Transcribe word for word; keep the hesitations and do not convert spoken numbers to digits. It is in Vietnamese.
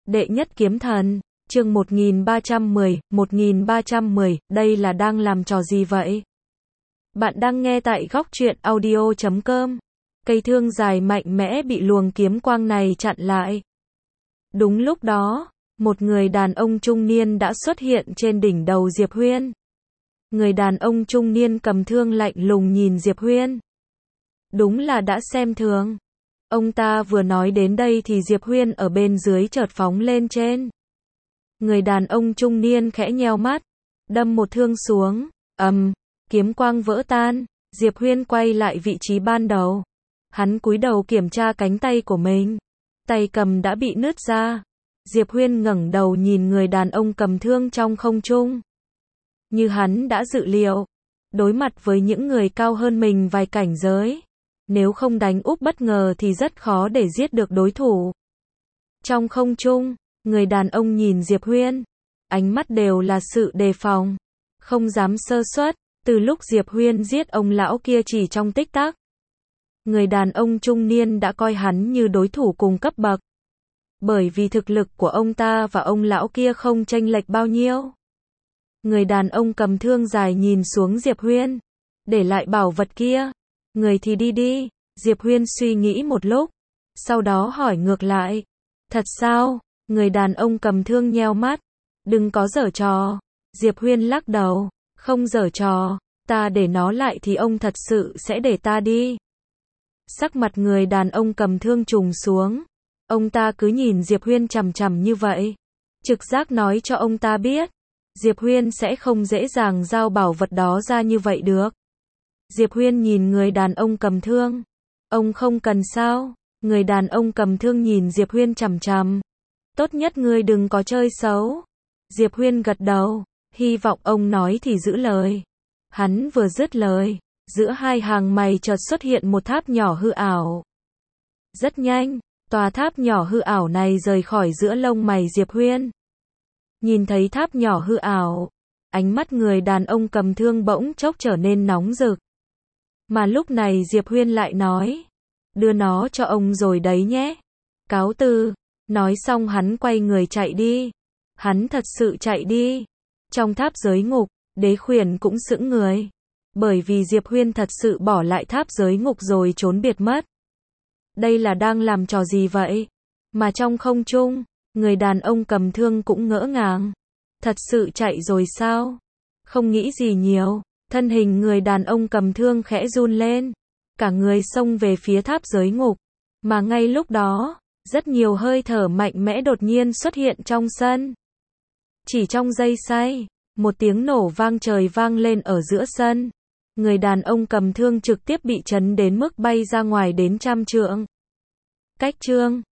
Đệ nhất kiếm thần, chương một nghìn ba trăm mười, một nghìn ba trăm mười, đây là đang làm trò gì vậy? Bạn đang nghe tại góc truyện audio chấm com. Cây thương dài mạnh mẽ bị luồng kiếm quang này chặn lại. Đúng lúc đó, một người đàn ông trung niên đã xuất hiện trên đỉnh đầu Diệp Huyên. Người đàn ông trung niên cầm thương lạnh lùng nhìn Diệp Huyên. Đúng là đã xem thường. Ông ta vừa nói đến đây thì Diệp Huyên ở bên dưới chợt phóng lên trên. Người đàn ông trung niên khẽ nheo mắt, đâm một thương xuống, ầm, kiếm quang vỡ tan, Diệp Huyên quay lại vị trí ban đầu. Hắn cúi đầu kiểm tra cánh tay của mình, tay cầm đã bị nứt ra. Diệp Huyên ngẩng đầu nhìn người đàn ông cầm thương trong không trung. Như hắn đã dự liệu, đối mặt với những người cao hơn mình vài cảnh giới, nếu không đánh úp bất ngờ thì rất khó để giết được đối thủ. Trong không trung, người đàn ông nhìn Diệp Huyên, ánh mắt đều là sự đề phòng, không dám sơ suất. Từ lúc Diệp Huyên giết ông lão kia chỉ trong tích tắc, người đàn ông trung niên đã coi hắn như đối thủ cùng cấp bậc. Bởi vì thực lực của ông ta và ông lão kia không chênh lệch bao nhiêu. Người đàn ông cầm thương dài nhìn xuống Diệp Huyên, để lại bảo vật kia. Người thì đi đi. Diệp Huyên suy nghĩ một lúc, sau đó hỏi ngược lại. Thật sao? Người đàn ông cầm thương nheo mắt. Đừng có giở trò. Diệp Huyên lắc đầu. Không giở trò, ta để nó lại thì ông thật sự sẽ để ta đi. Sắc mặt người đàn ông cầm thương trùng xuống. Ông ta cứ nhìn Diệp Huyên chằm chằm như vậy. Trực giác nói cho ông ta biết, Diệp Huyên sẽ không dễ dàng giao bảo vật đó ra như vậy được. Diệp Huyên nhìn người đàn ông cầm thương. Ông không cần sao? Người đàn ông cầm thương nhìn Diệp Huyên chằm chằm. Tốt nhất ngươi đừng có chơi xấu. Diệp Huyên gật đầu, hy vọng ông nói thì giữ lời. Hắn vừa dứt lời, giữa hai hàng mày chợt xuất hiện một tháp nhỏ hư ảo. Rất nhanh, tòa tháp nhỏ hư ảo này rời khỏi giữa lông mày Diệp Huyên. Nhìn thấy tháp nhỏ hư ảo, ánh mắt người đàn ông cầm thương bỗng chốc trở nên nóng rực. Mà lúc này Diệp Huyên lại nói, đưa nó cho ông rồi đấy nhé. Cáo từ. Nói xong hắn quay người chạy đi. Hắn thật sự chạy đi. Trong tháp giới ngục, Đế Khuyển cũng sững người. Bởi vì Diệp Huyên thật sự bỏ lại tháp giới ngục rồi trốn biệt mất. Đây là đang làm trò gì vậy? Mà trong không trung, người đàn ông cầm thương cũng ngỡ ngàng. Thật sự chạy rồi sao? Không nghĩ gì nhiều, thân hình người đàn ông cầm thương khẽ run lên. Cả người xông về phía tháp giới ngục. Mà ngay lúc đó, rất nhiều hơi thở mạnh mẽ đột nhiên xuất hiện trong sân. Chỉ trong giây say, một tiếng nổ vang trời vang lên ở giữa sân. Người đàn ông cầm thương trực tiếp bị chấn đến mức bay ra ngoài đến trăm trượng. Cách chương